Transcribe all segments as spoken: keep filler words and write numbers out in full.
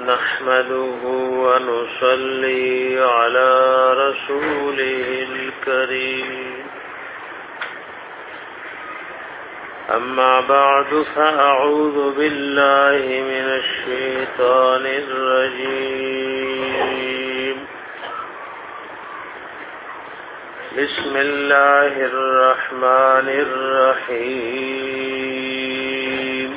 نحمده ونصلي على رسوله الكريم أما بعد فأعوذ بالله من الشيطان الرجيم بسم الله الرحمن الرحيم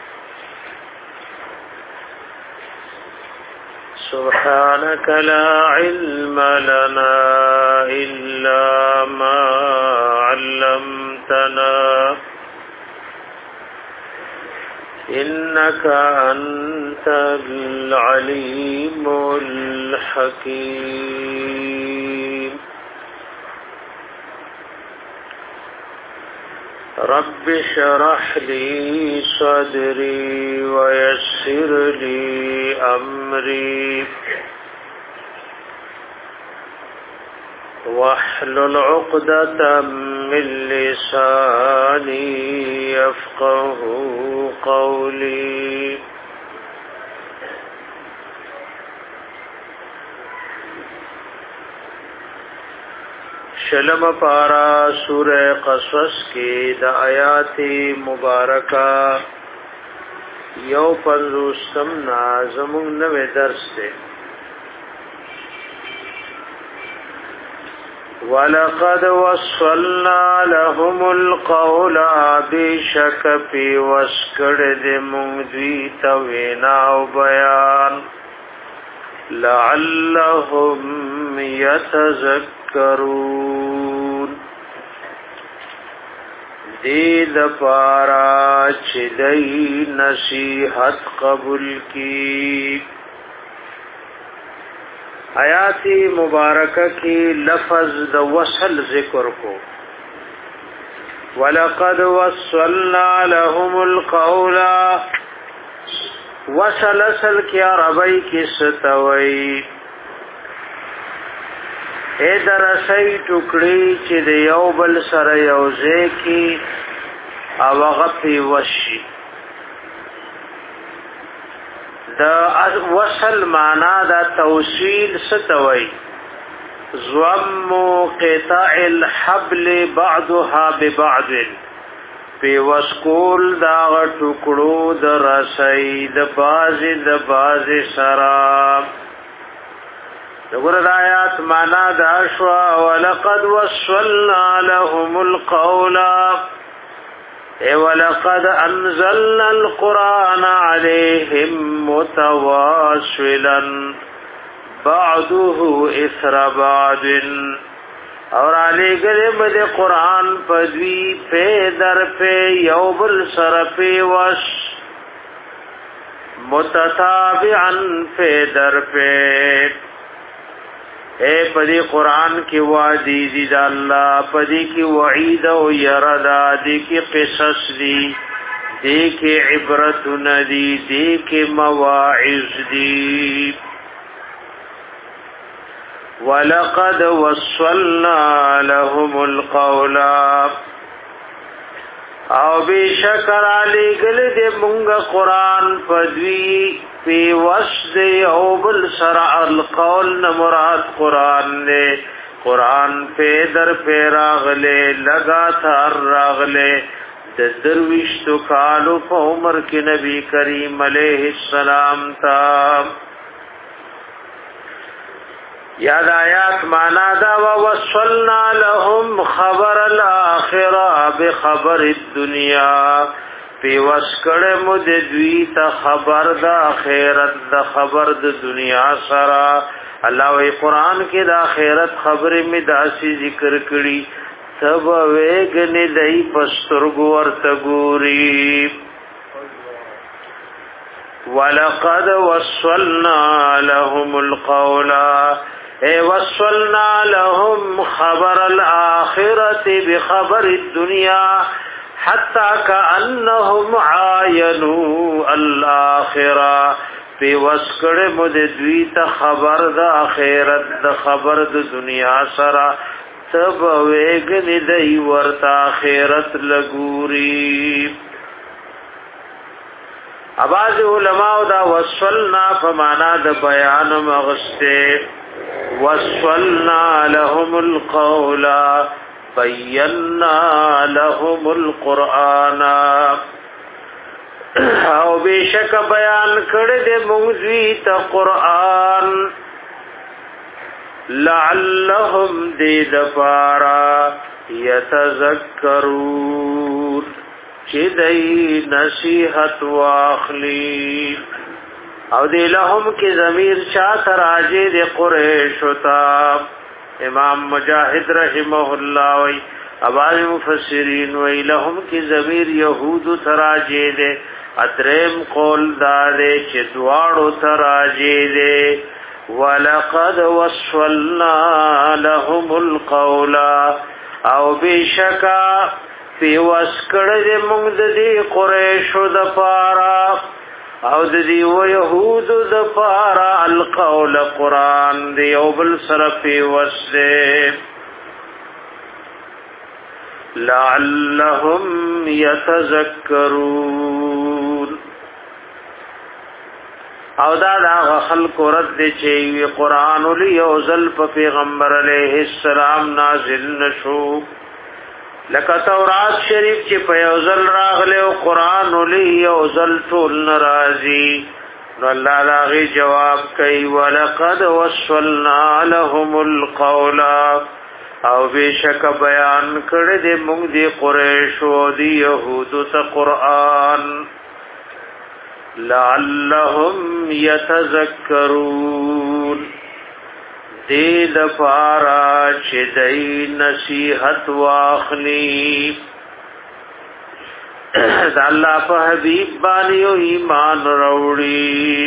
سبحانك لا علم لنا إلا ما علمتنا إنك أنت العليم الحكيم رب اشرح لي صدري ويسر لي أمري واحلل عقدة من لساني يفقه قولي شلم پارا سورہ قصص کی دا آیات مبارکہ یو پنزوستم نازمون نوے درس دے وَلَقَدْ وَصَّلْنَا لَهُمُ الْقَوْلَ بِشَكَ پی وَسْكَرْ دِ مُنْدوی توینا و بیان لَعَلَّهُمْ يَتَذَكَّرُونَ دید پارا چدئی نصیحت قبول کی آیات مبارکہ کی لفظ د وصل ذکر کو وَلَقَدْ وَصَّلْنَا لَهُمُ الْقَوْلَ وصل اصل کی عربی کی ستوئی اے درسی ٹکڑی چی د یو بل سر یوزے کی او غفی وشی دا وصل معنا دا توصیل ستوي ضم قطع الحبل بعضها ببعض په وسکول دا ټکړو د رسۍ د باز د باز سرا دغه آیات معنا دا شو ولقد وصلنا لهم القول وَلَقَدْ أَنزَلْنَا الْقُرْآنَ عَلَيْهِمْ مُتَوَاصِلًا بَعْضُهُ إِثْرَ بَعْضٍ اور علی گلے بد قرآن پدوی پہ در پہ یوبل سر پہ وش متتابعا پہ در پہ اے پدی قرآن کی وعدی دی دا اللہ پدی کی وعید و یردا دی کی قصص دی دی کی عبرت ندی دی کی مواعظ دی وَلَقَدْ وَصَّلْنَا لَهُمُ الْقَوْلَ او بی شکر علی گل دے منگا قرآن پدوی پی وسد او بل سرع القول نمراد قرآن نے قرآن پہ در پہ راغلے لگاتار راغلے درویشتو کالو پا عمر کی نبی کریم علیہ السلام تا یاد آیات مانا دا وَوَصَّلْنَا لَهُمْ خَبَرَ الْآخِرَةِ بِخَبَرِ الدُّنْيَا پی وسکڑ مد دوی تا خبر دا آخرت دا خبر دا دنیا سرا اللہ وی قرآن کی دا آخرت خبر میں داسی ذکر کری سب ویگنی دئی پسترگو ورتگوری وَلَقَدْ وَصَّلْنَا لَهُمُ الْقَوْلَ اے وَصَّلْنَا لَهُمْ خَبَرَ الْآخِرَةِ بِخَبَرِ الدُّنْيَا حَتَّى كَأَنَّهُمْ عَايَنُوا الْآخِرَةَ پی وسکڑ مد دوی تا خبر دا آخرت دا خبر دا دنیا سرا تب ویگنی دی ورتا آخرت لگوری اواز علماء دا وصلنا فمانا د بیان مغسته وصلنا لهم القول بينا لهم القرآن او بشک بیان کړه د موږ ته قرآن لعلهم دې دفارا يتذكرون چې دې نصيحت واخلي او دې لهم کې ضمیر چا تراجه د قریش وتا امام مجاهد رحمه الله وی اباظ مفسرین وی لهم کی ضمیر یهود تراجی دے اترم قول دارے چه دوارو تراجی دے ولقد وصلنا لهم القول او بشکا فی وسکڑ دے مونگ دی قریش د پارا او د دی و یهود د پارا القول قران دی او بل صرف وسه لعلهم يتذكرون او دا دا خلق رد دی چې قران لی او ذل پیغمبر علیہ السلام نازل نشو لکه تورات شریف چې په یو ځل راغله او قران ولي یو ځل ټول ناراضي نو الله لاغي جواب کوي ولقد وصلنا لهم القول او بشک بیان کړه دې موږ دې قریش او دې يهود ته قران لعلهم يتذكرون دې د پارا چې دې نصيحت واخلي د الله په حبيب باندې ایمان وروړي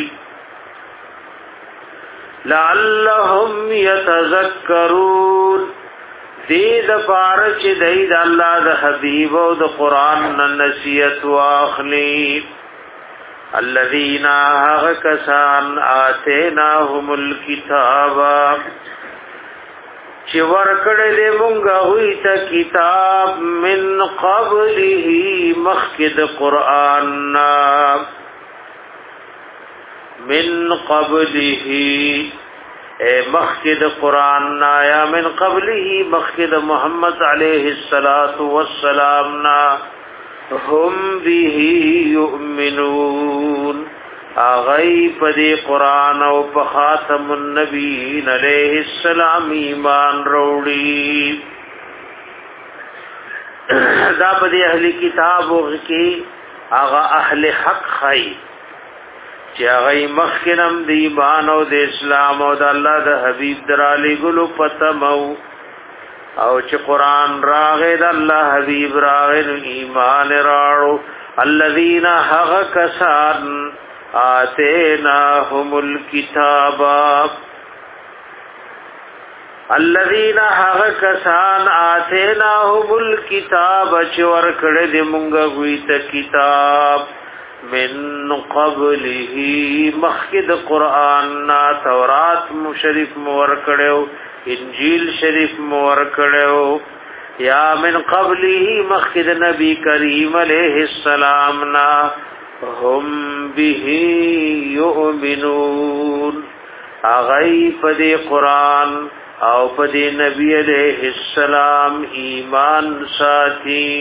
لعلهم يتذكرون دې د پارا چې دې د الله د حبيب او د قران نصيحت واخلي الذين هكسان آتيناهم الكتاب چې ورکړې دې مونږه وې ته کتاب من قبله مخکد قران من قبله اے مخکد قران یا من قبله مخکد محمد علیه الصلاۃ والسلام نا هم به یؤمنون اغی پدی قرآن او په خاتم النبیین علیہ السلام ایمان روڑی دا پدی اہل کتاب کی اغا اہل حق خی چی اغی مخکنم دی ایمان او دی اسلام او دا اللہ دا حبیب درالی گلو پتمو او چې قران راغې د الله حبيب راغې ایمان راړو الذين حق کسان آتيناهم الكتاب الذين حق کسان آتيناهم الكتاب چې ورکړې د مونږ غوي ته کتاب من قبله مخکد قران نا تورات مشرف مور کړو انجیل شریف مور کړو یا من قبله مخکد نبی کریم علیہ السلام نا هم به یؤمنون اغی پدی قرآن او پدی نبی علیہ السلام ایمان ساتھی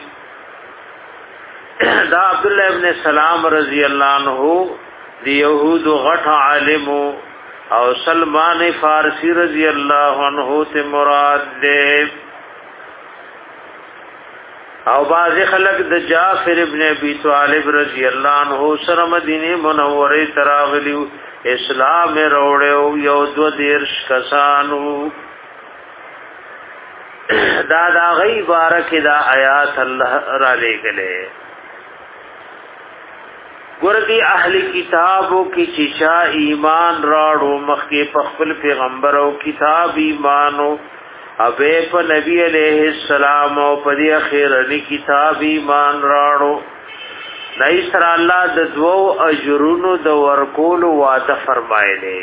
دا عبداللہ ابن سلام رضی اللہ عنہ دی یہود غٹ عالمو او سلمان فارسی رضی اللہ عنہ تے مراد دے او باز خلق د جعفر ابن ابی طالب رضی اللہ عنہ سر مدینه منوره تراغلیو اسلام روڑیو یو دو دیرش کسانو دا دا غی بارک دا آیات اللہ را لے گلے گردی اہل کتابو کی چیچا ایمان راڑو مخی پخپل پیغمبرو کتاب ایمانو ابے پا نبی علیہ السلام او پا دی اخیرنی کتاب ایمان راڑو نئی سر اللہ د دو اجرونو د ورکول وعده فرمائلے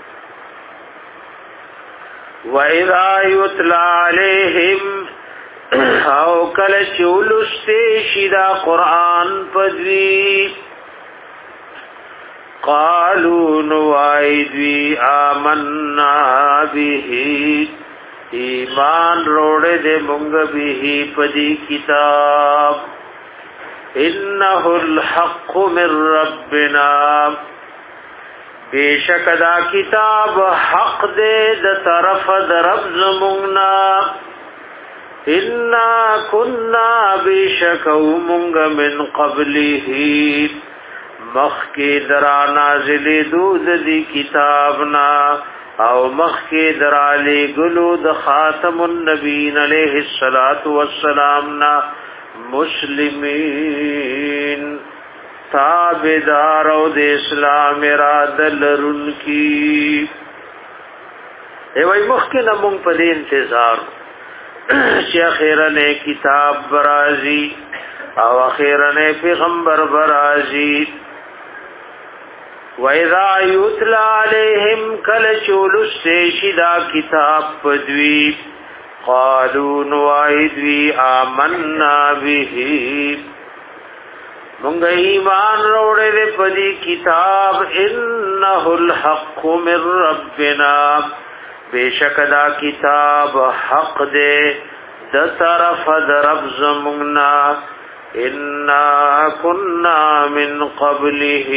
وَإِذَا يُتْلَى عَلَيْهِمْ او کل چولستے شدا قرآن پدوی قالوا نوائدوی آمنا به ایمان روڑے دے منگ به پدی کتاب انه الحق من ربنا بیشک دا کتاب حق دے د طرف د رب زمونگنا انا کننا بیشک منگ من قبله مخی درا نازل دود دی کتابنا او مخی درالی گلود خاتم النبین علیہ الصلاة والسلامنا مسلمین تابدار او د اسلام ارادل رن کی اے وای مخی نمونگ پدی انتظار چی اخیرن کتاب برازی او اخیرن پیغمبر برازی وَإِذَا يُتْلَى عَلَيْهِمْ كَلَ چولستی دا کتاب پدوی قالوا نوائدوی آمنا به منگا ایمان روڑے دے پدی کتاب انه الحق من ربنا بیشک دا کتاب حق دے دا طرف دا رب زمنا انا کننا من قبله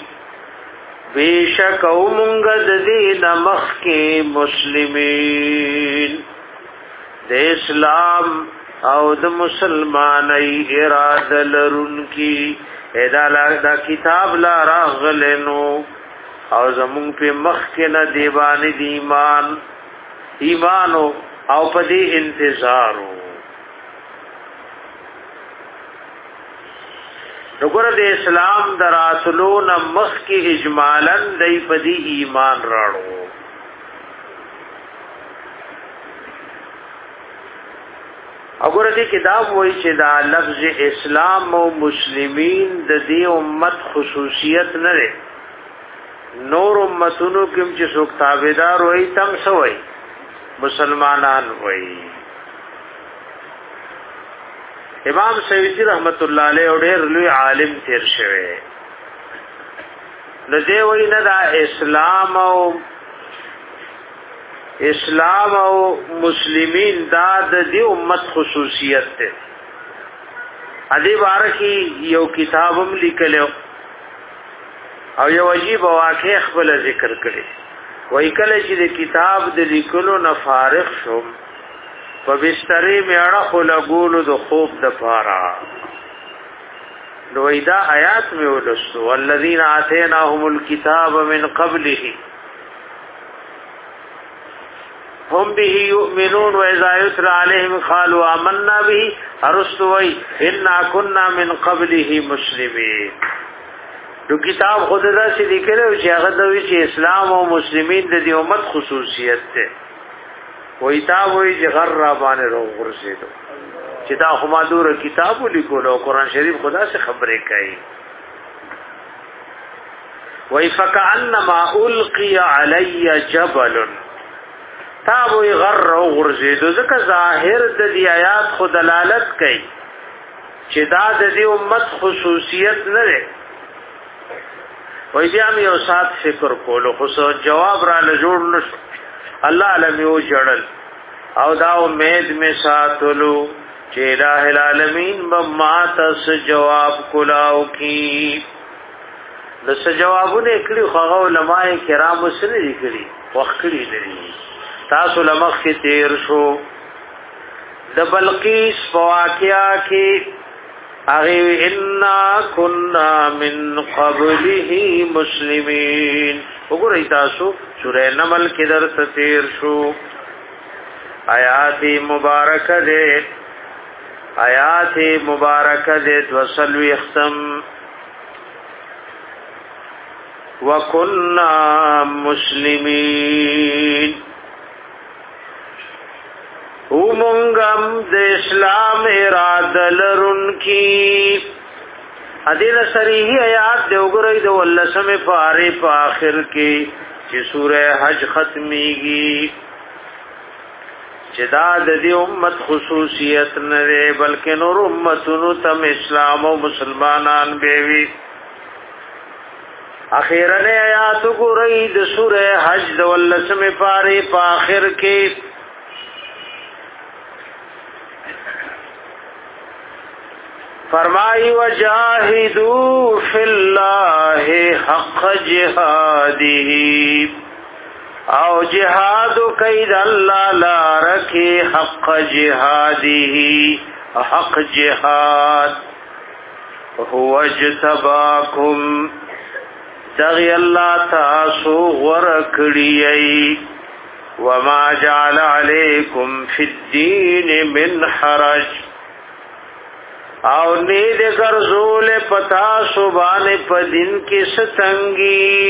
بیشک او منگد دین مخ کے مسلمین د اسلام او د مسلمانی اراده لرون کی ادا دا کتاب لا راغلنو او زمون په مخ کې نه دیوانی دی ایمان ایمانو او په دې انتظارو وګوره د اسلام دراتلون مخ کې اجمالاً دای په دې ایمان راړو وګوره دې کتاب وایي چې دا لفظ اسلام او مسلمین د دې امت خصوصیت نه لري نور امتونو کوم چې څوک تابعدار وایي تم سوې مسلمانان وایي امام سیوطی رحمت الله علیه او ډېر لوی عالم تیر شوی نو دی وی نه دا اسلام او اسلام او مسلمین دا د دې امت خصوصیت ده ادي بارکی یو کتابم لیکلو او یو عجیب واقع خپل ذکر کړي وای کله چې د کتاب د لیکلو نه فارغ شوم په بسترې مې اړه خو لګولو د خوب د پاره نو دا آیات مې ولستو والذین آتیناهم الکتاب من قبله هم به یؤمنون واذا یتلى علیهم قالوا آمنا به ارستوی انا كنا من قبله مسلمین نو کتاب خود دا چې لیکلو چې هغه دوی چې اسلام او مسلمین د دې امت خصوصیت ده وای تا وای چې غر را باندې رو ورسېدو چې دا خو ما دور کتاب لیکلو قرآن شریف خدا سے خبرې کوي وای فکأنما القی علی جبل تا وای غر رو ورسېدو ځکه ظاهر د دې آیات خو دلالت کوي چې دا د دې امت خصوصیت نه ده وای بیا مې یو سات فکر کولو خو جواب را لجوړ نشو الله علم یو جړل او دا امید می ساتلو چې الٰه العالمین بما تاسو جواب کولاو کی دس جوابونه کړي خو علماء کرام سره لیکلي وخت کړي دي تاسو لمخ کې تیر شو د بلقیس واقعیا کې اغه انا كنا من قبله مسلمین وګورئ تاسو سورہ نمل کې در تیر شو آیات مبارکه دې آیات مبارکه دې وسلوی ختم وکنا مسلمین اومنگم د اسلام اراده لرون کی ادین صریحی آیات دی وګورئ د ولسمه پاره په اخر کې چې سوره حج ختميږي چې دا د دې امت خصوصیت نه ده بلکې نور امتونو تم اسلام او مسلمانان به وي اخیرنه آیات ګورئ د سوره حج د ولسمه پاره په اخر کې فرمای وجاهدوا فی الله حق جهاده او جهاد کید الله لار کې حق جهاده حق جهاد هو اجتباکم دغی اللہ تاسو ورکڑیئی وما جعل علیکم فی الدین من حرج او نید گرزول پتا سبان پدن کی ستنگی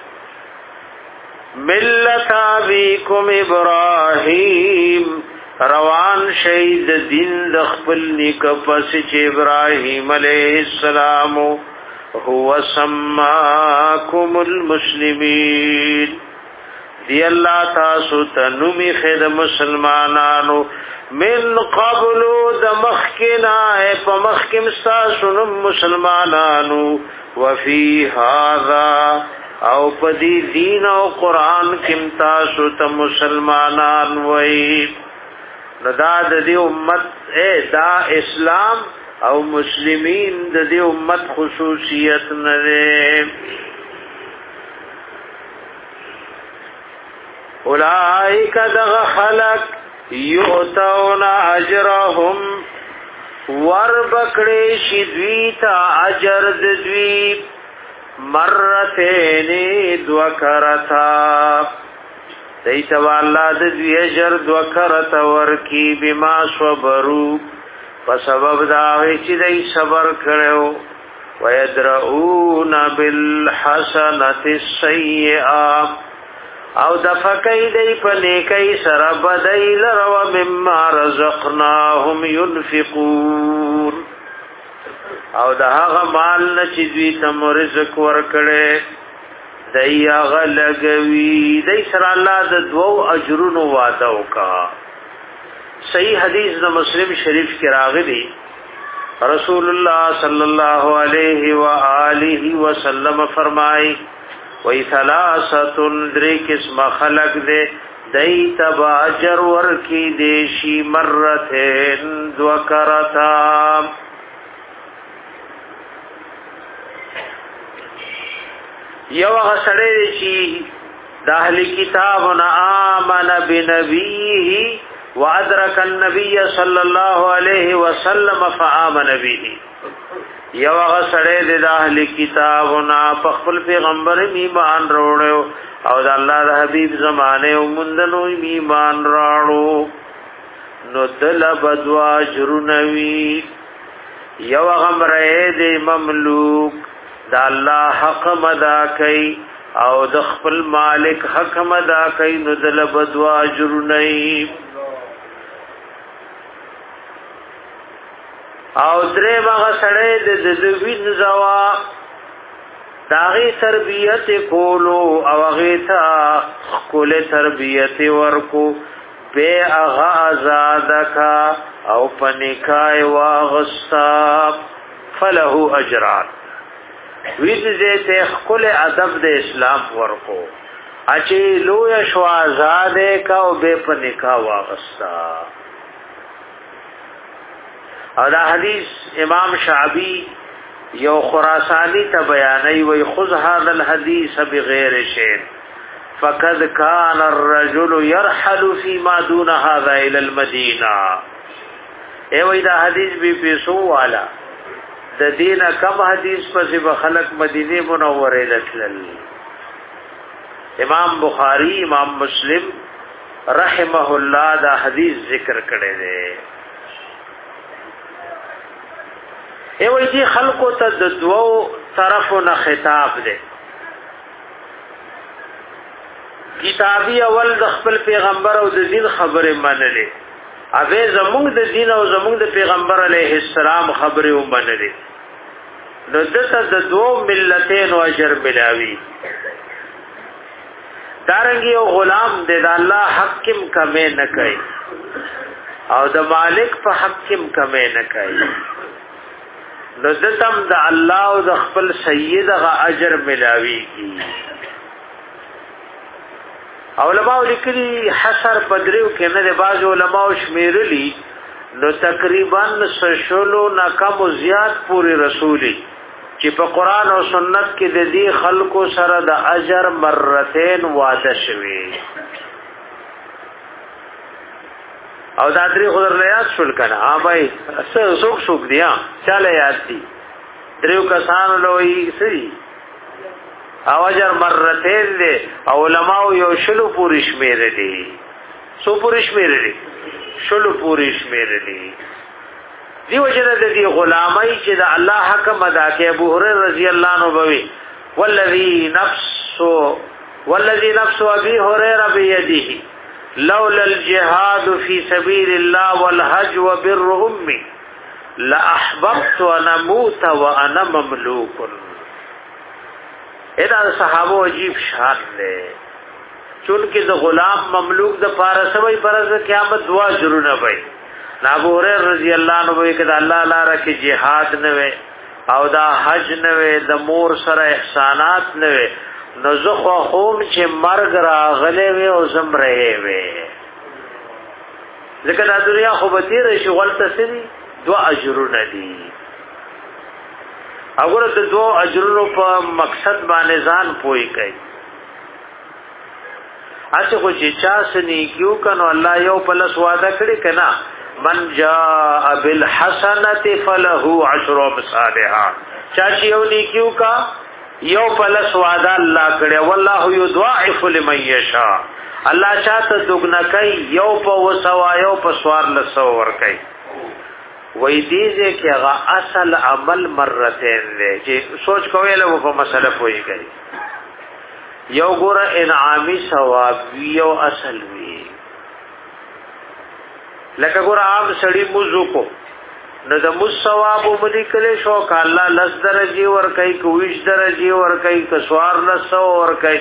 ملت آبیکم ابراہیم روان شید دین دخپل نکپس چ ابراہیم علیہ السلام هو سماکم المسلمین دی اللہ تاسو تنمی خید مسلمانانو من قبلو دمخکنا اے پمخکم ستاسنم مسلمانانو وفی هذا او پدی دین او قرآن کم تاسو تا مسلمانان وئی ندا دی امت اے دا اسلام او مسلمین د دې امت خصوصیت نه اولئک دغ خلق یؤتون اجرهم وربکړي شدویتا اجر د دوی مرتين دوکرتا دیتا والله د دوی اجر دوکرتا ورکی بما صبروا په سبب دا چې دای صبر کړو ويدرؤون بالحسنه السيئه او دفقای دی په نیکي سره بدایل رو مما رزقناهم ينفقون او دا هغه مال نه چې دوی ته رزق ورکړي دای هغه لګوي دای سره الله د دوو اجرونو وعده وکړه صحیح حدیث د مسلم شریف کې راغلی رسول الله صلی الله علیه و آله وسلم فرمای وی ثلاثه درې قسم خلق دے دای تبا اجر ور کی دیشی مرتين ذکرتا یو غسړی شي د اهل کتابنا امن بنبیه وادرک النبي صلی الله علیه وسلم فآمن به یو غسړی د اهل کتابنا په خپل پیغمبر ایمان وروړو او د الله د حبیب زمانه او مندنو ایمان راړو نو دل بدوا جرنوی یو غمره د مملوک د الله حق مدا کوي او د خپل مالک حق مدا کوي نو دل بدوا جرنوی او درې مغه سړې د د وین زوا داغي تربیت کولو او غیتا کول تربیت ورکو به اغا آزاد کا او پنیکای واغستا فله اجران وین دې ته کول ادب د اسلام ورکو اچي لوی شو آزاد کا او به پنیکا واغستا او دا حدیث امام شعبی یو خراسانی تا بیانی وی خذ هذا الحدیث بغیر شین فقد کان الرجل يرحل فيما دون هذا الى المدینہ اے وی دا حدیث بی پیسو والا دا دین کم حدیث پسی بخلق مدینه منوره لتلل امام بخاری امام مسلم رحمه اللہ دا حدیث ذکر کرے دے ای وای دي خلقو ته د دوو طرفو نه خطاب دی کتابی اول د خپل پیغمبر او د دین خبره منلې اوی زموږ د دین او زموږ د پیغمبر علیه السلام خبره ومنلې نو دته د دوو ملتین او اجر ملاوي دارنګي او غلام د الله حق کم کمه نه کوي او د مالک په حق کم کمه نه کوي نو دتم د الله او د خپل سید غ اجر ملاوي کی. علماء لیکلي حسر بدریو کې نه د باز علماء شمیرلی نو تقریبا سشلو نکم زیات پوری رسولی چې په قران او سنت کې د دې خلکو سره د اجر مرتين وعده شوی او دا درې خضر نه یاد شول کنه. ها بھائی څه څوک څوک دی چاله یاد دي دریو کسان لوی سړي او اجر مرتين دي. علماء یو شلو پوری شمیر دي سو پوری شمیر دي شلو پوری شمیر دي. دی وجنه د دې غلامای چې د الله حکم ادا کوي. ابو هريره رضی الله عنه بوي والذي نفس والذي نفس ابي هريره بيده لولا الجهاد في سبيل الله والحج وبر امي لاحببت ان اموت وانا مملوك. ادا صحابه عجیب شان دي چونکه د غلام مملوک د پارسوي پرز قیامت دعا ضرور نه وي. ابو هريره رضی الله عنه وی کده الله لاره کې jihad نه وي او دا حج نه وي د مور سره احسانات نه وي نو زه خو هم چې مرګ راغله وي او زم رہے وي ځکه د دنیا خو به تیر شي غلطه سړي دوا اجرونه دي. اگر د دو اجرونو په مقصد باندې ځان پوي کوي اته خو چې چا سني کیو کنو الله یو پلس وعده کړی کنا من جاء بالحسنه فله عشر امثالها. چا چې یو نیکیو کا یو پلس وعده الله کړی والله یضاعف لمن یشاء. الله چاته دغنا کوي یو په وسوا یو په سوار لسو ور کوي. وې دې چې هغه اصل عمل مرتين دی چې سوچ کوی له په مسله پوي کوي. یو ګوره انعامي ثواب یو اصل وی لکه ګوره عام سړی موضوع کو نو د مو ثواب ومدي کله شو ک الله لس درجه ور کوي کویش درجه ور کوي ک سوار لسو ور کوي.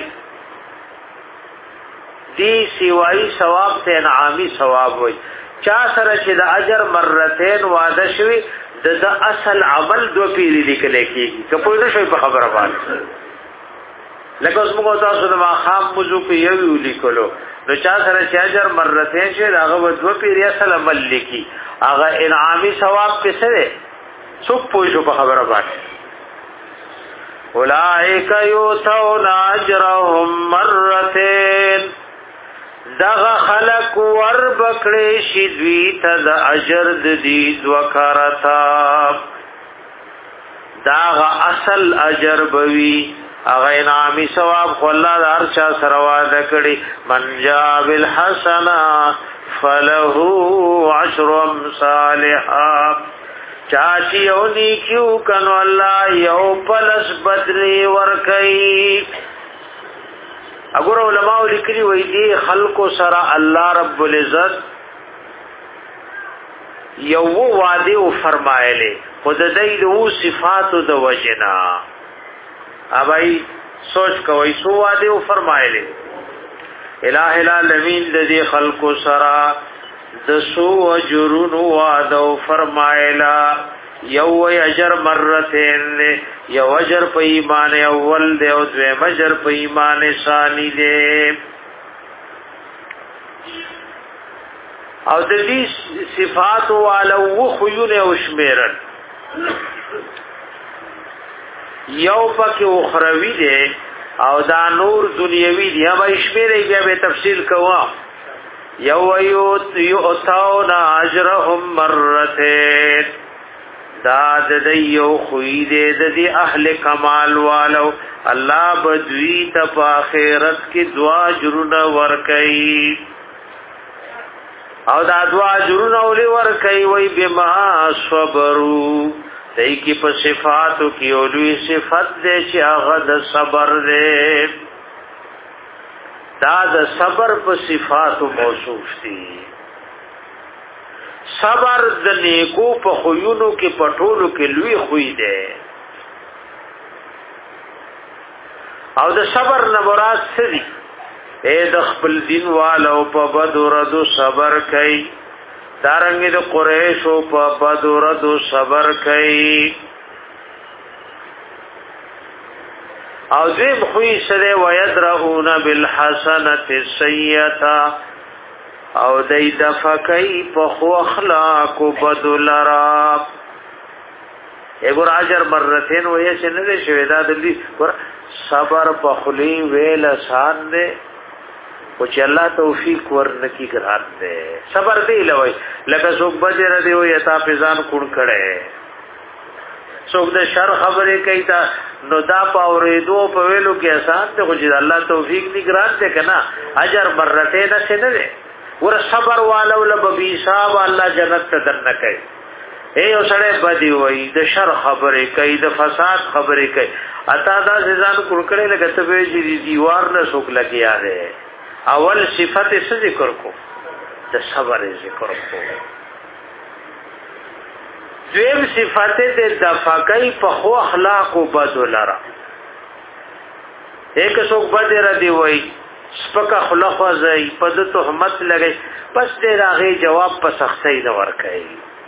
دی سیوای ثواب ته انعامي ثواب وای. چا سره چې د اجر مرتين وعده شوی د اصل عمل دو پیری لیکل کیږي که په دې شوی په خبره باندې لکه اوس موږ تاسو د ماخام موضوع په یو لیکلو نو چا سره چې اجر مرتين شي هغه دو پیری اصل عمل لیکي هغه انعامي ثواب په سره څوک پوښو په خبره باندې. اولائک یؤتون اجرهم مرتين دغه خلق ور بکړې شي دوی ته د اجر د دې دوکارتا دغه اصل اجر بوي هغه انعامي ثواب خو الله د هر چا سره وعده کړی. من جاء بالحسنه فله عشر امثالها. چا چې یو نیکیو کنو الله یو پلس بدلی ور کوي. اگر علماء لیکلی وی دی خلق سره الله رب العزت یو وعده او فرمایله خود دای له صفات د وجنا ابای سوچ کوي سو وعده او فرمایله الہ العالمین د دې خلق سره د سو اجرون وعده او فرمایلا یو اجر مرتين یو اجر په ایمان اول دی او دویم اجر په ایمان ثانی دی. او د دې صفات او خيونه او شمیرن یو پکې اخروی دی او دا نور دنیوي دی. هم شمیرې بیا به تفصیل کوه. یو یو اتاون اجرهم مرتين دا د یو خوې دې د دې اهل کمال والو الله بدوی ته په آخرت کې دعا جرونه ور کوي او دا دعا جرونه ولي ور کوي وای بما صبرو دای کی په صفاتو کې اولوی صفات دې چې هغه د صبر دې دا د صبر په صفاتو موصوف دي. صبر د نیکو په خوونو کې پټولو کې لوی خوې ده او د صبر نه مراد څه دي؟ اے د خپل دین والو په بدردو صبر کوي دارنګ د قریشو په بدردو صبر کوي او دیم خوی سره ويدرؤون بالحسنه السيئه او دای دفقای په خو اخلاق بدلرا ایګور اجر مرتين وې چې نه شوی دا دلی صبر په خلی ویل آسان دی او چې الله توفیق ورنکي ګران دی صبر دی لوي لکه څوک بجره دی او یتا پیزان کون کړي څوک د شر خبرې کوي تا نو دا پاورې دو په ویلو کې آسان ته خو چې الله توفیق دی ګران دی کنه اجر مرته نه څه نه دی ور صبر والو لب بي صاحب الله جنت ته دن کوي اے اوسړې بدی وای د شر خبرې کوي د فساد خبرې کوي اتا دا ځان کړکړې لګته به چې دیوار نه څوک لګیا دی اول صفت څه ذکر کو د صبر ذکر کو دویم صفت د دفقای په خو اخلاق او بدلرا ایک څوک بدر دی وای سپکا خلق وزای په د تهمت لګي پس دې راغی جواب په سختۍ نه ور کوي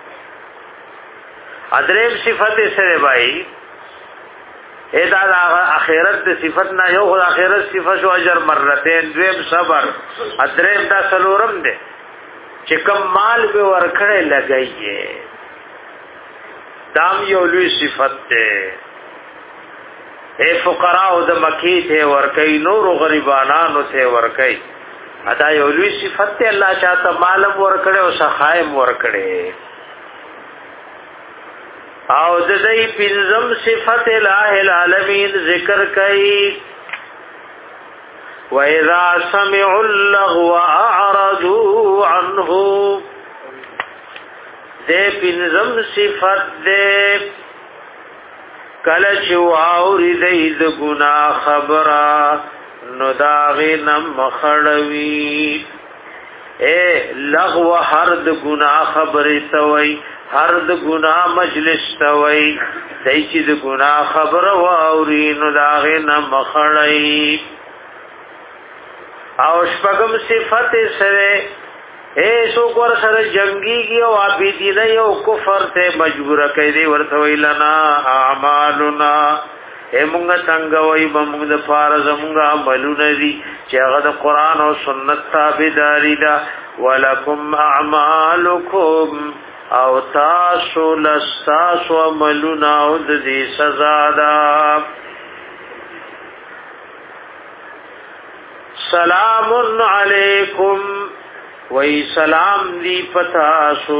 ادریم صفت سره بھائی ادا اخرت د صفت نه یو خو اخرت صفت او اجر مرتين دویم صبر ادریم دا سلورم دي چې کم مال به ورکړې لګایي دام یو لوی صفت ده اے فقراء د مکی ته ورکې نور غریبانو ته ورکې ادا یو لوی صفت ته الله چاته مال ورکړې او سخایم ورکړې او د دې پنځم صفت الہ العالمین ذکر کړي واذا سمعوا اللغو اعرضوا عنه دې پنځم صفت دې کله چې واوري دې د ګناه خبره نو داغه نم مخړوي اے لغو هر د ګناه خبره توي هر د ګناه مجلس توي دای چې د ګناه خبر واوري نو داغه نه مخړی او شپږم صفت سره اے سو کور سره جنگي او عابدین یو کفر ته مجبور کړي ورته ویلنا اعمالنا اے موږ څنګه وای موږ د فارز موږ عملونه دي چې هغه د قران او سنت تابعداري ده ولکم اعمالکم او تاسو لستاسو عملنا او د دې سزا ده سلام علیکم وی سلام دی پتاسو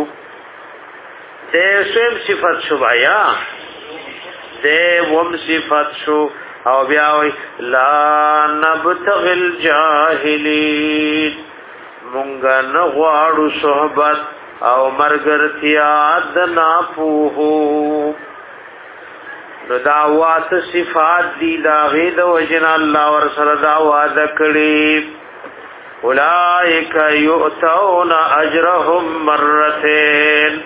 دے سویم صفت شو بایا دے وم صفت شو او بیاوی لا نبتغی الجاہلین منگا نغوارو صحبت او مرګرتیا د ناپوهو نو دعوات صفات دی دا غید وجنا الله ورسره دعوات کړي اولائک یؤتون اجرهم مرتين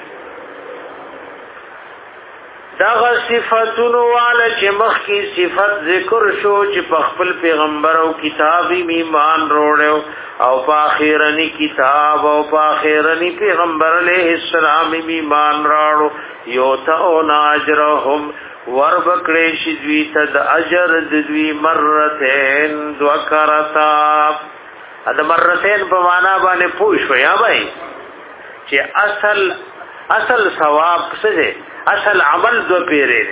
دا صفاتونو والا چې مخکې صفت ذکر شو چې په خپل پیغمبر او کتابي ایمان وروړو او په اخیرنی کتاب او په اخیرنی پیغمبر علیه السلام ایمان راړو یو ته اجرهم وربکړې شي دوی ته د اجر د دوی مرتين دوکرتا دا مرتين په معنا باندې پوښ یا بھائی چې اصل اصل ثواب څه دی اصل عمل دو پیره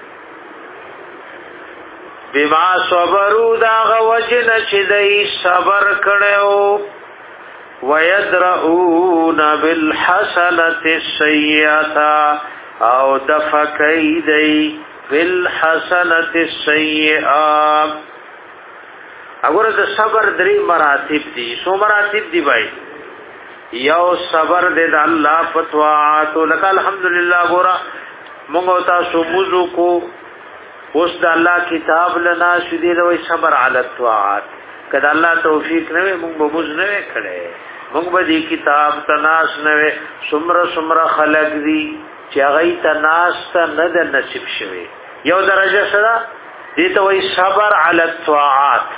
بما صبرو دا غوجن چې دای صبر کړو ويدرؤون بالحسنه السيئه او دفقای دی بالحسنه السيئه وګوره د صبر درې مراتب دي سو مراتب دي بھائی یو صبر دې د الله فتوات لك الحمدلله ګوره موږ تاسو موضوع کو اوس د الله کتاب لنا شدي نوې صبر علی الطاعات کله الله توفیق نه موږ به موږ نه کړي موږ به دې کتاب تناس نه سمره سمره خلق دي چې هغه تناس ته نه د نصیب شوي یو درجه سره دې ته وایي صبر علی الطاعات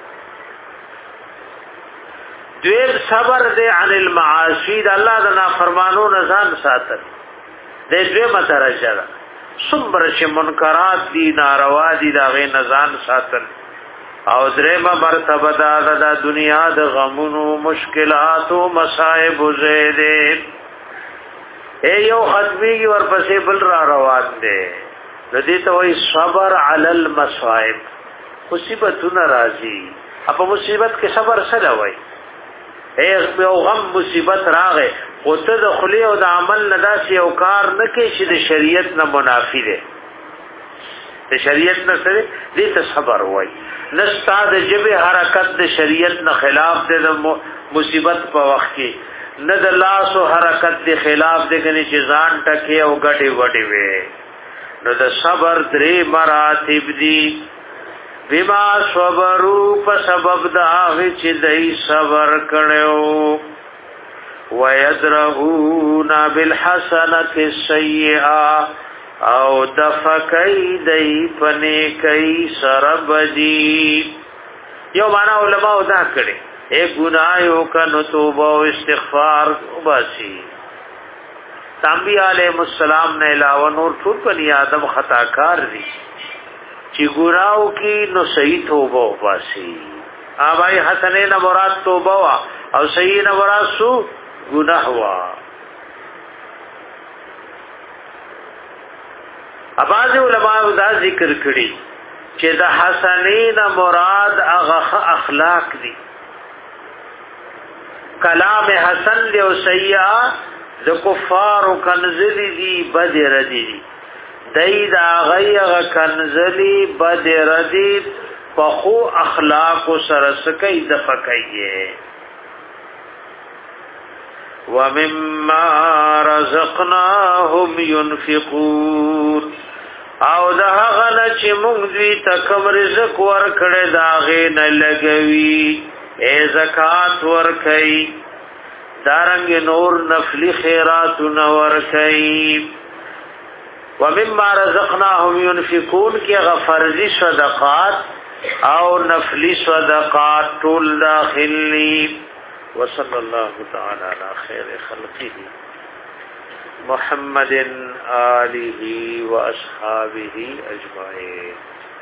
دویم صبر دې عن المعاصی د الله د نافرمانو نه ځان ساتل دې دویمه درجه ده صبر چې منکرات دي ناروا دي دا غي نزان ساتل او درېمه مرتبه دا د دنیا د غمونو مشکلات او مصائب زیاده اے یو ختمی کی ورپسې بل را روان دي د دې ته وایي صبر علی المصائب مصیبتونه راځي په مصیبت کې صبر سره وایي اے یو غم مصیبت راغې او ته د خلی او د عمل نه داسې او کار نه کې چې د شریعت نه منافي دی د شریعت نه سره دې ته صبر وایي نستا د جبه حرکت د شریعت نه خلاف د مصیبت په وخت کې نه د لاس او حرکت د خلاف د غني چې ځان ټکه او غټي وټي وي نو د صبر درې مراتب دي بما صبروا په سبب دا چې دای صبر کړو ويدرؤون بالحسنه السيئه او دفقای دی پنی کئی سربدی یو معنا علماء دا کړي اے گناہوں کا توبہ او استغفار وباسي انبیاء علیہ السلام نے علاوہ نور ټول بنی آدم خطاکار دي چې ګناہوں کی نو صحیح توبہ وباسي ابای حسنین مراد توبہ وا او صحیح نه مراد سو گناہ وا اباظ علماء دا ذکر کړي چې د حسنین مراد هغه اخلاق دي کلام حسن دی او سیئه د کفار او کنزلی دی بد ردی دای دا غیغه کنزلی بد ردی په خو اخلاق سره سکی د فکیه ومما رزقناهم ينفقون او دا هغه چې موږ دوی ته کوم رزق ورکړی دا غې نه لګوي اے زکات ورکړي دارنګ نور نفلی خیرات نور ورکړي ومما رزقناهم ينفقون کې غفرزي صدقات او نفلی صدقات ټول داخلي وصلى الله تعالى على خير خلقه محمد آله وأصحابه أجمعين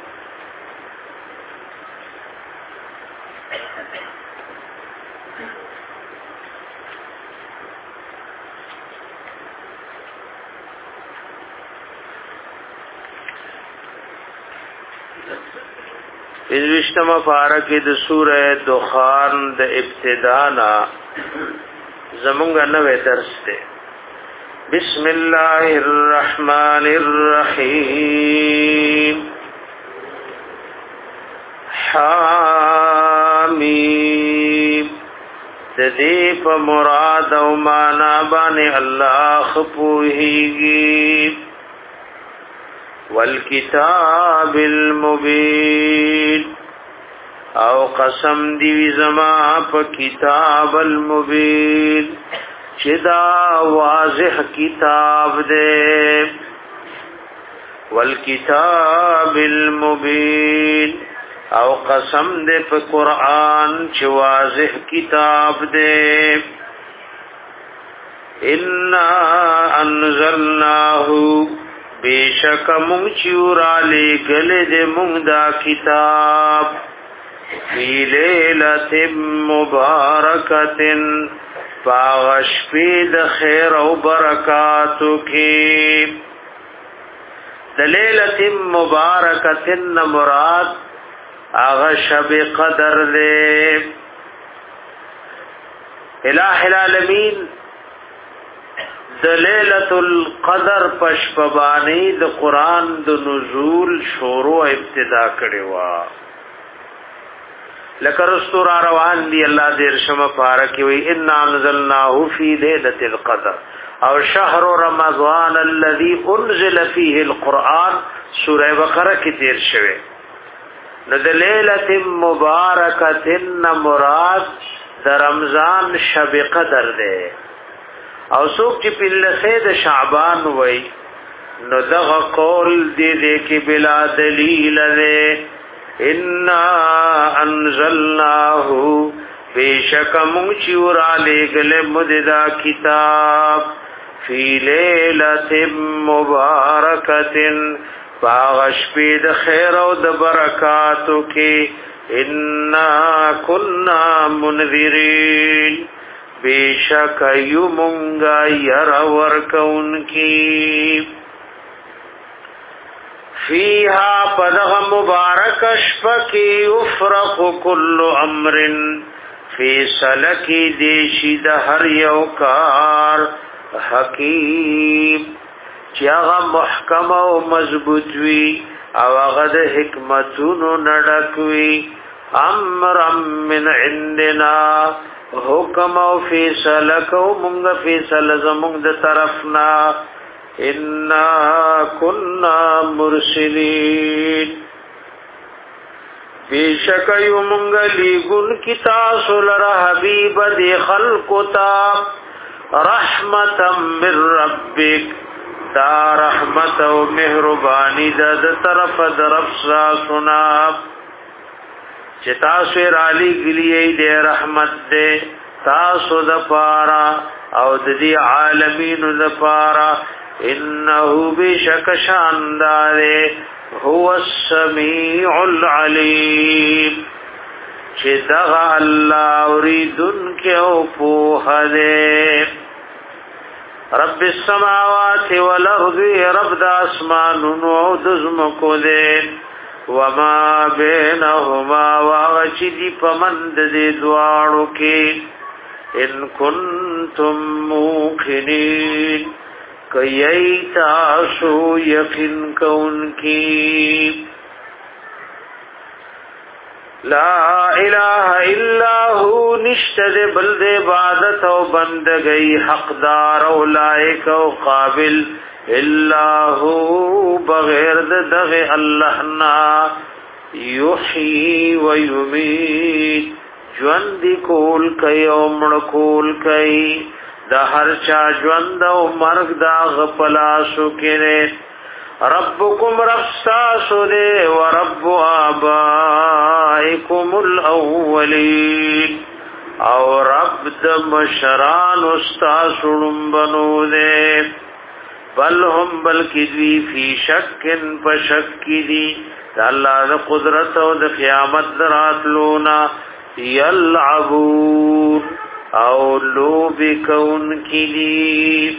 ازوشتما پارکی د سوره دخان د ابتدانا زمونگا نوے درس دے بسم اللہ الرحمن الرحیم حامیم تدیپ مراد و مانا بانی اللہ خپوہیگی والکتاب المبین او قسم دی زما په کتاب المبین چدا واضح کتاب دے والکتاب المبین او قسم دے په قرآن چ واضح کتاب دے انا انزلناه بیشک مونږ چورا لګل دې مونږ دا کتاب فی لیلۃ مبارکۃ فاغش فی د خیر او برکاتو کی د لیلۃ مبارکۃ مراد اغه شب قدر دې الہ العالمین د لیلۃ القدر پشپبانی د قران د نزول شروع ابتدا کړي وا لکه رستور روان دی الله دې رشم پارکی وی ان انزلناه فی لیلۃ القدر او شهر رمضان الذي انزل فيه القرآن سورہ بقرہ کې تیر شوه نو د لیلۃ مبارکۃ مراد د رمضان شب قدر ده او څوک چې په لسه د شعبان وای نو دغه قول دې دې کې بلا دلیل ده ان انزلناه بیشک مونږ چې ورا لګل مددا کتاب فی لیلۃ مبارکۃ باغش پید خیر او د برکاتو کې انا کنا منذرین بیشک یومنگا یر ورکون کی فیہا پدغ مبارک شپکی یفرق کل امر فیصلکی دیشی د هر یو کار حکیم چیاغا محکم او مضبوط وی او غد حکمتونو نډکوي امرا من عندنا حکم او فیصله کو مونږ فیصله زمونږ د طرفنا انا كنا مرسلین بیشک یو مونږ لیګون کی تاسو لره حبیب دی خلق تا رحمتا من ربک دا رحمت او مهربانی د طرف در افسا سنا چې تاسو را لګلی دی رحمت دې تاسو د پارا او د دې عالمین د پارا انه بشک شاندار هو السمیع العلیم چې دغه الله اوریدن کې او په هده رب السماوات والارض رب د اسمانونو او د زمکو دې وما بینهما واغچدی پمند دې دواړو کې ان کنتم موقنین کئی تاسو یقین کون کی لا الہ الا ہو نشتد بلد عبادت و بندگی حقدار و لائق و قابل الا ہو بغیر دغ اللہنا یحیی و یمید جوند کول کئی و مڑکول کئی دا هر چا ژوند او مرګ دا غپلاسو کړي ربکم رب تاسو دې او رب آبائکم الاولین او رب د مشران استاسو بنو دې بل هم بلکی دی فی شکن پشک دی الله د قدرت او د قیامت دراتلونا یلعبون او لوب کون کی دی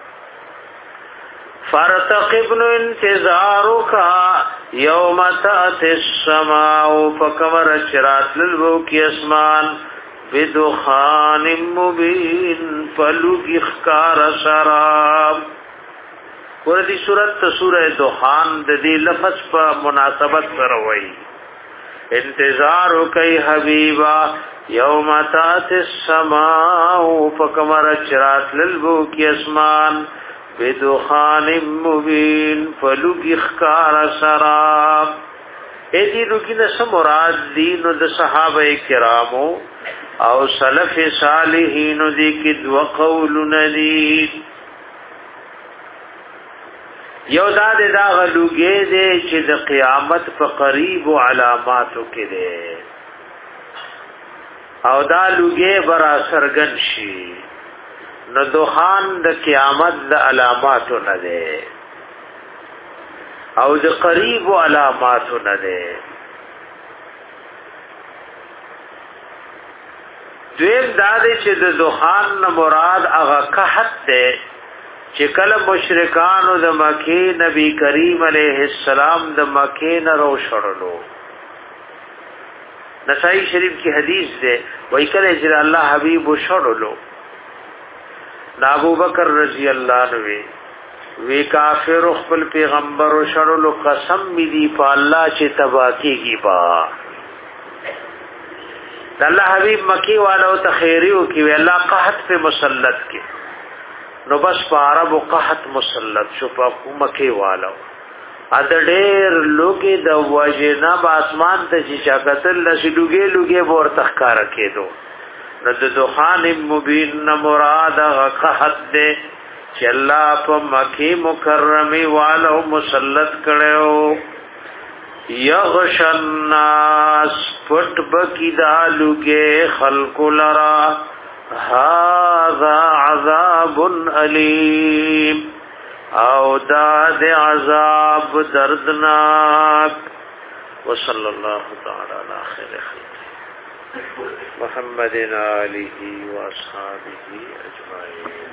فرتقبن انتظارو کا یوم تأت السماء فکمر چرات للبو کی اسمان بدخان مبین فلوگ اخکار سراب وردی صورت سورہ دخان دی لفظ پا مناسبت کروئی انتظارو کئی حبیبا یوم تات السماء فکمر چرات للبو کی اسمان بدخان مبین فلوگ اخکار سراب ایدی روکی نسا مراد دینو د صحابہ کرامو او سلف صالحینو دی کی دو قولو ندید یو دا دے دا غلوگے دے چی دا قیامت پا قریب و علاماتو کے دے او دا لوگے برا سرگن شی نو دخان دا قیامت دا علاماتو ندے او دا قریب و علاماتو ندے دویم دا دے چی دا دخان نا مراد اغا کحت دے چی کل مشرکانو دا مکی نبی کریم علیہ السلام دا مکی نرو شرلو نسائی شریف کی حدیث دے وہی کل اجرا اللہ حبیب و شرلو ابو بکر رضی اللہ عنہ وی کافر خپل پیغمبر و شرلو قسم می دی پا اللہ چی تباکی کی با اللہ حبیب مکی والا تخیریو کی وی اللہ قحط پہ مسلط کی نو بس پا عرب و قحط مسلط شو پا مکی والا اد ډېر لوګي د وجنا با اسمان ته چې چاکتل لسی لوګي لوګي ور تخکار کېدو نو د دخان مبین مراد قحط دې چې الله په مکی مکرمه والو مسلط کړو یغش الناس پټ بکی دا لوګي خلق لرا هذا عذاب علیم او داد عذاب دردناک وصلی اللہ تعالی علی خیر خلق محمد آلہ واصحابہ اجمعین.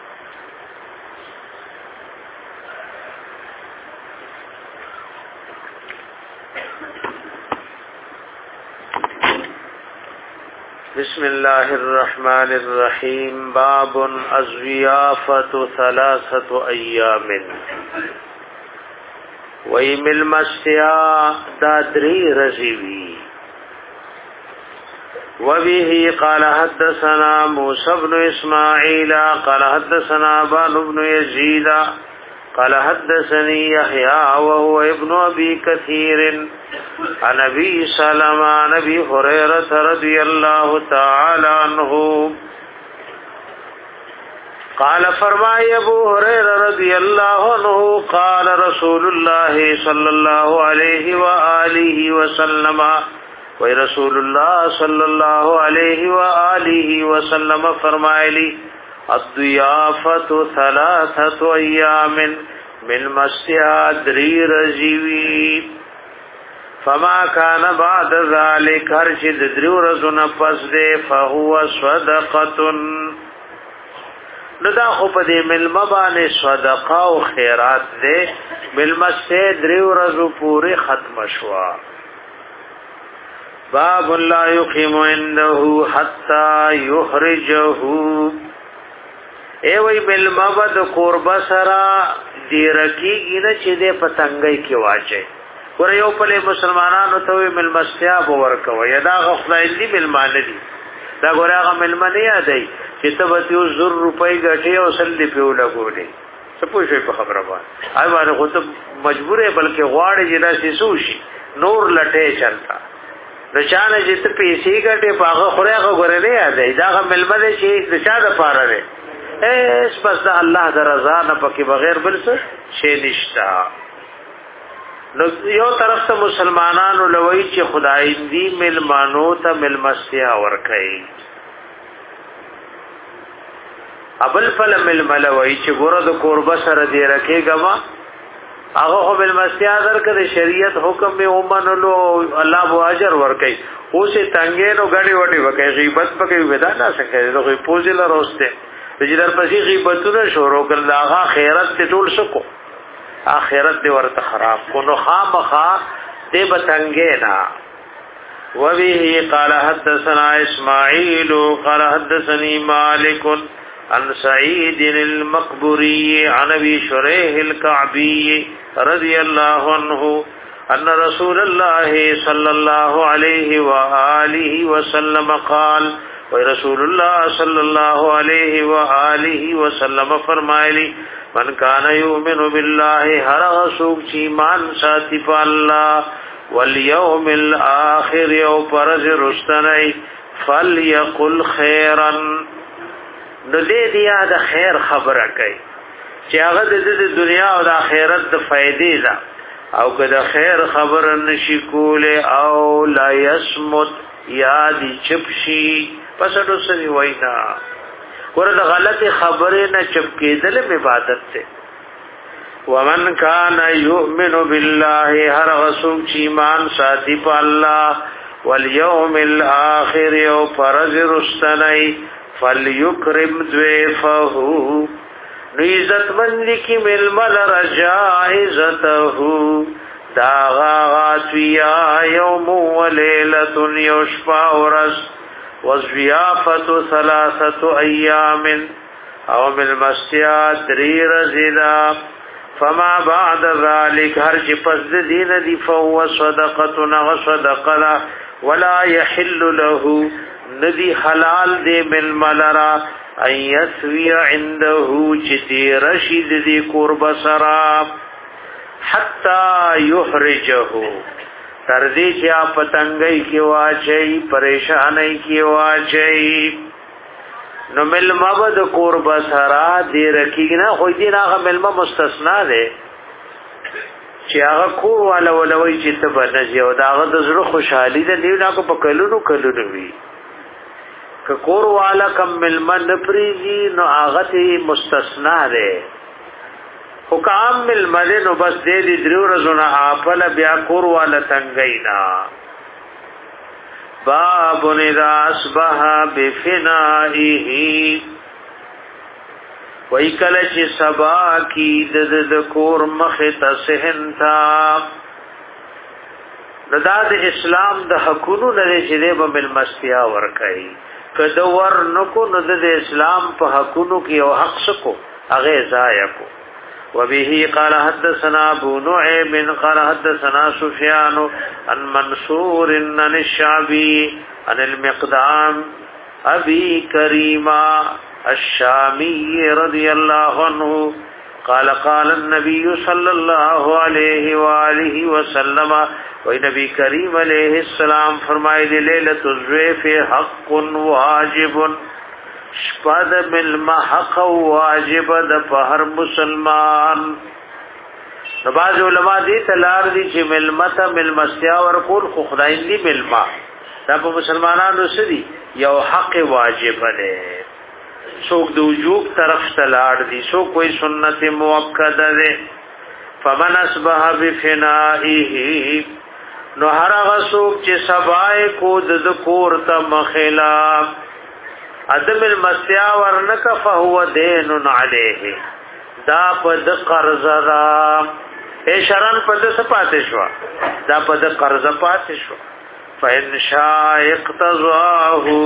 بسم الله الرحمن الرحیم. باب الضیافة ثلاثة ایام. وی ملمستیا دا دری رزیوی. وبه قال حدثنا موسى بن اسماعيل قال حدثنا ابان بن يزيد قال حدثني يحيى وهو ابن ابي كثير عن ابي سلمة عن ابي هريرة رضي الله تعالى عنه قال فرمائے ابو هريرة رضي الله عنه قال رسول الله صلى الله عليه وآله وسلم وی رسول اللہ صلی اللہ علیہ وآلہ وسلم فرمائے لی الضیافت ثلاثت ایام من مسیح دری رجیوی فما کان بعد ذالک ہر چید دریو رزن پس دے فہو صدقت ندا خوب دے ملمبان صدقہ و خیرات دے ملمسیح دریو رزو پوری ختم شوا. باب لا یقیم عنده حتی یخرجه اے وی ملمبد قرب سرا دیرکی گینا چی دے پتنگی کی واجے ور یو پلے مسلمانانو توی ملمستیا بورکو یدا غفلائن دی ملمان دی دا گورا آغا ملمانی آدائی چی تبتیو زر روپای گٹی او سلی پیو لگو دی سپوشوی پا خبر بان آئی بانی خود مجبور ہے بلکہ غوار جنا سی سوشی نور لٹے چلتا دچانه چې ته پیسې ګټې پاغه خوريغه غره نه یادې داغه ملمه دې چې دچا د پاره ده اس بس د الله د رضا نه پکې بغیر بل څه شي نشتا. نو یو طرف ته مسلمانانو لوي چې خدای دې ملمانو ته ملمسیا ور کوي ابل فل ململوي چې ګوره د قرب سره دې رکهګما هغه خو بل مستیا در کړي شریعت حکم به ومنلو الله بو اجر ورکي اوسه تنګې نو غړي وټي وکي غیبت پکې ودا نه سکے نو خو پوزل روسته چې در پسې غیبتونه شروع کړل هغه خیرت ته ټول شکو اخرت دې ورته خراب کو نو خامخا دې بتنګې نا. وبه قال حدثنا اسماعيل قال حدثني مالك عن سعيد المقبري عن ابي شريح الكعبي رضي الله عنه ان رسول الله صلى الله عليه واله وسلم قال ورسول الله صلى الله عليه واله وسلم فرمایلی من كان يؤمن بالله هر غسوک چی ایمان ساتي په الله واليوم الاخر او پرز رستنی فليقل خيرا نو دې دیا د خیر خبره کوي چې هغه د دنیا او د آخرت د فائدې ده او که د خیر خبره نشي کوله او لا يسمت یاد چپشي پس دوسری وینا ورته غلط خبره نه چپ کېدل عبادت ته. ومن کان یؤمن بالله هر غسوک چې ایمان ساتي په الله والیوم الاخر او فرض رستنی فلیکرم ضیفه نو عزت مندی کی ململ رجائزته داغا غاتویا یوم و لیلت یوشپا ورس وضیافت ثلاثت ایام او ملمستیا دری رزیدا فما بعد ذلك هر چی پس دین دی فهو صدقت نغ صدقنا ولا يحل له ندی حلال دے من ملرا ان یسوی عنده چتی رشید دی قرب سراب حتی یحرجه تردی چیا پتنگی کی واچئی پریشانی کی واچئی نو ملما بد قرب سرا دی رکیگنا خوی دین آغا ملما مستثنا دے چی آغا کور والا ولوی چی تبا نزی و دا آغا دزرو خوشحالی دا نیو ناکو پا کلونو کلونو بی که کور والا کم ملمن پریزی نو آغتی مستثنا دے حکام ملمن نو بس دے دی دریو رزونا آپل بیا کور والا تنگینا باب اذا اصبح بفنائه وی کلچ سبا کی دد دکور مخت سہنتا ندا د اسلام د حقونو لري چې د بمل مستیا ور کوي کله ور نکو نو د اسلام په حقونو کې او حق سکو اغه ضایع کو وبه قال حدثنا ابو نعيم قال حدثنا سفيان عن منصور عن الشعبي عن المقدام ابي كريمه الشامي رضي الله عنه قال قال النبي صلى الله عليه واله وسلم وی نبی کریم علیہ السلام فرمائے دی لیلۃ الضیف حق واجب شپد ملم حق واجب د پهر مسلمان بعض علماء دی تلار دی چې ملمت ملمستیا ور کول خو خدای دی ملما دا په مسلمانانو سدي یو حق واجب دی څوک د وجوب طرف تلار دی څوک کوئی سنت موکده ده فمن اصبح بفنائه نو هر هغه څوک چې سبای کو د کور ته مخلا عدم المسیا ورنک فهو دین علیه دا پد قرض را اے شرن پد سپاتې شو دا پد قرض پاتې شو فإن شاء اقتضاه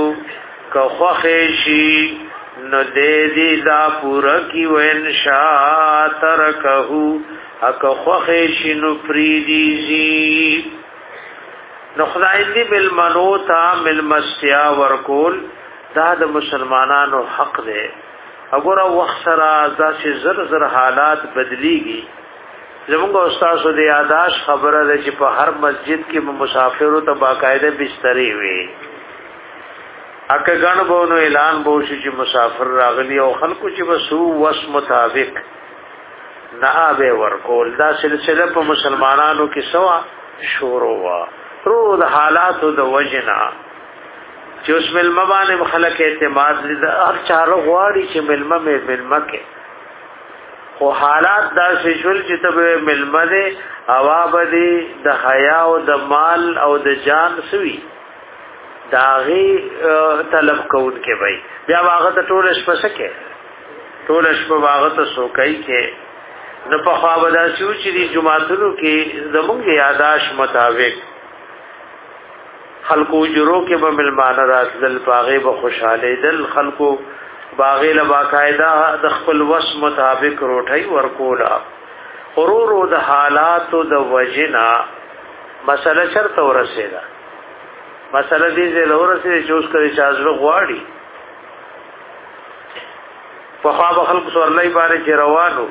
كخخشي نو دې دې دا پورا کی وین شاء ترکهو اک خخشي نو پریدي زی نو خدای دې بل منوتا مل مستیا ورکول دا د مسلمانانو حق دی وګوره وخت سره داسې زر زر حالات بدلیږي زموږ استاد د یاداش خبره ده چې په هر مسجد کې مسافرو ته باقاعده بسترې وي اکه غن بونو اعلان بو شي چې مسافر راغلي او خلکو چې وسو وس مطابق نه به ورکول دا سلسله په مسلمانانو کې سوا شروع وا رو د حالاتو د وجنا چې اوس ملما باندې خلک اعتماد لید هر چارو غواړي چې ملما مې ملما کې خو حالات دا شول چې ته ملما دې اوابدي د حیا او د مال او د جان سوي داغي طلب کول کې وای بیا واغه ته ټول شپسکه ټول شپ واغه ته سوکای کې نه په خوا ودا شو چې د جمعاتونو کې زمونږ یاداش مطابق خلقو جرو کې به ملمان راتل باغې به خوشاله دل خلقو باغې له باقاعده د خپل وس مطابق روټي ورکولا غرور او د حالات او د وجنا مسله چرته ورسېدا مسله دې زه لورسې چوس کړی چې ازره غواړي په خوا خلق سورلای باندې روانو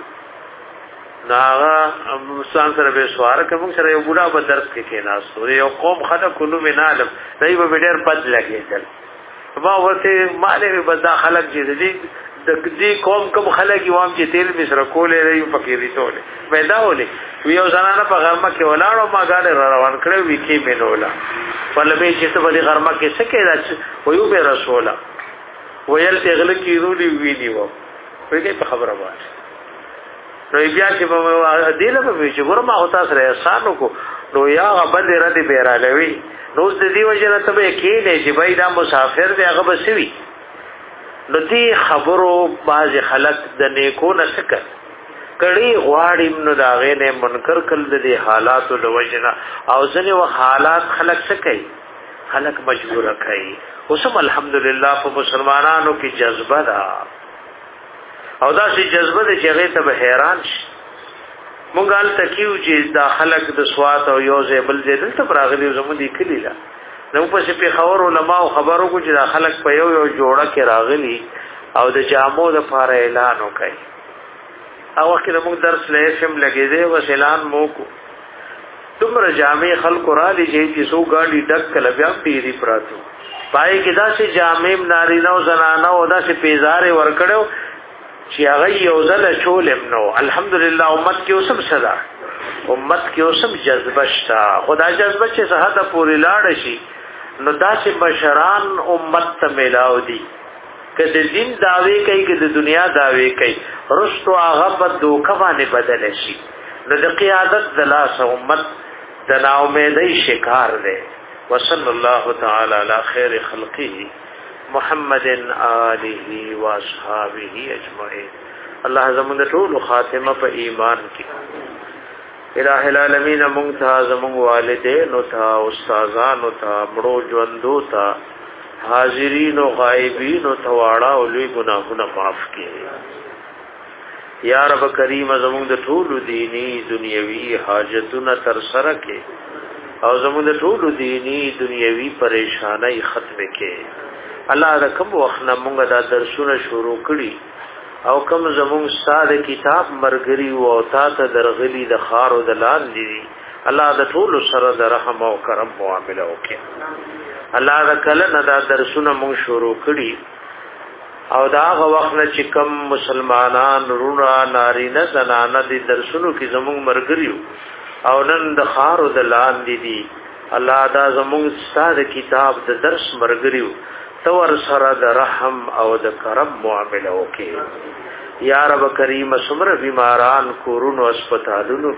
ناغه مسان سره به سوار کوم سره یو بوډا په درس کې کېناستو یو قوم خدای کلو مینالم دای په ډېر پد لګیدل ما ورته مالې به دا خلک چې دې د دې قوم کوم خلک یوام چې تیل مصر کولې لري فقېری ټوله پیدا ولې یو زنانه په غرمه کې ولاړو ما غاله روان کړو وی کې مینولا فلمې چې ته په غرمه کې سکه راځي ویو به رسوله ویل تغل کې رولي ویلی وو ویګه په خبره وایي نو بیا چې په دله په چې ګور ما هوتا سره احسانو کو نو یا غبل ردی بیرالوي نو د دې وجه ته به کې نه چې بای دا مسافر دی هغه بسوي نو دې خبرو باز خلق د نیکو نسکه کړي غواړي نو دا غینه منکر کړل د حالات او وجنا او ځنه و حالات خلق سکي خلق مجبور کوي اوسم الحمدلله په مسلمانانو کې جذبه ده او دا چې جذبه د چغې ته به حیران شي مونږ ال تکیو چې دا خلق د سوات او یوزه بل دې دلته راغلي زموږ دي کلی لا نو په شپې خبر علماء خبرو کو چې دا خلق په یو یو جوړه کې راغلي او د جامو د فار اعلان وکړي او وخت موږ درس لې فهم لګې دې و اعلان مو کو تمره جامع خلق را دي چې سو ګاډي ډک کله بیا پیری پراتو پای کې دا چې جامع نارینه او زنانه او دا چې پیزار ور کړو چې هغه یو ځل چولم نو الحمدلله امت کې اوسم صدا امت کې اوسم جذبه شتا خدا جذبه چې صحت پوری لاړ شي نو داسې بشران امت ته ملاو دي که د دین دعوی کوي که د دنیا دعوی کوي رستو هغه په دوکه باندې بدل شي نو د قیادت د لاس امت د ناامیدۍ شکار دی وصلی الله تعالی علی خیر خلقه محمد آله و اصحابه اجمعین الله زموږ ټول خاتمه په ایمان کې الہ العالمین مونږ ته زموږ والدین او ته استادان او ته مړو ژوندو ته حاضرین و غائبین و تواڑا و لوی گناہونا معاف کی یا رب کریم زمون د ټول دینی دنیوی حاجتونه تر سره کې او زمون د ټول دینی دنیوی پریشانای ختم کې الله د کوم وخت نه مونږ دا درسونه شروع کړي او کوم زمون ساده کتاب مرګري او تا ته درغلي د خار او د لان دي الله د ټول سره د رحم او کرم معاملې وکړي الله دا کله نه دا درسونه مونږ شروع کړي او دا هغه وخت نه چې کم مسلمانان رونا نارینه زنانه دي درسونو کې زموږ مرګريو او نن د خار او د لاندې دي الله دا زموږ ستاسو کتاب د درس مرګريو تور سره د رحم او د کرم معاملې وکړي یا رب کریم سمره بیماران کورونو هسپتالونو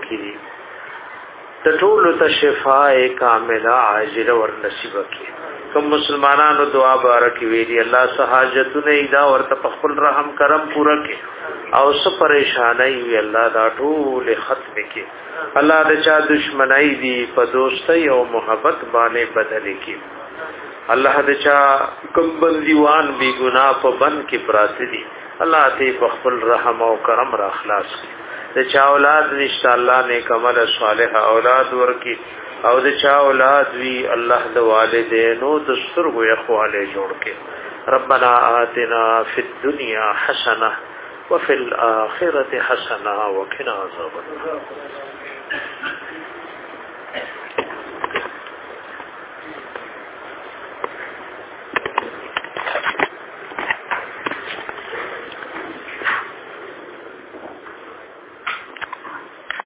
کې د ټول ته شفاء کامله عاجله ور نصیب کړي کوم مسلمانانو دعا بارکی ویلی الله سہاجتونه ایدا ورته خپل رحم کرم پورا کړي او څه پریشانای وی الله دا ټول ختم کړي الله د چا دشمنای دی په دوستۍ او محبت باندې بدل کړي الله د چا کوم بندیوان بی ګناه په بند کې پراته دي الله ته په خپل رحم او کرم را خلاص کړي د چا اولاد نشته الله نیک عمل صالح اولاد ورکی او د چا اولاد وی الله د والدینو د سترګو اخواله جوړ کړي ربنا آتنا فی الدنیا حسنه وفي الاخره حسنه وقنا عذاب النار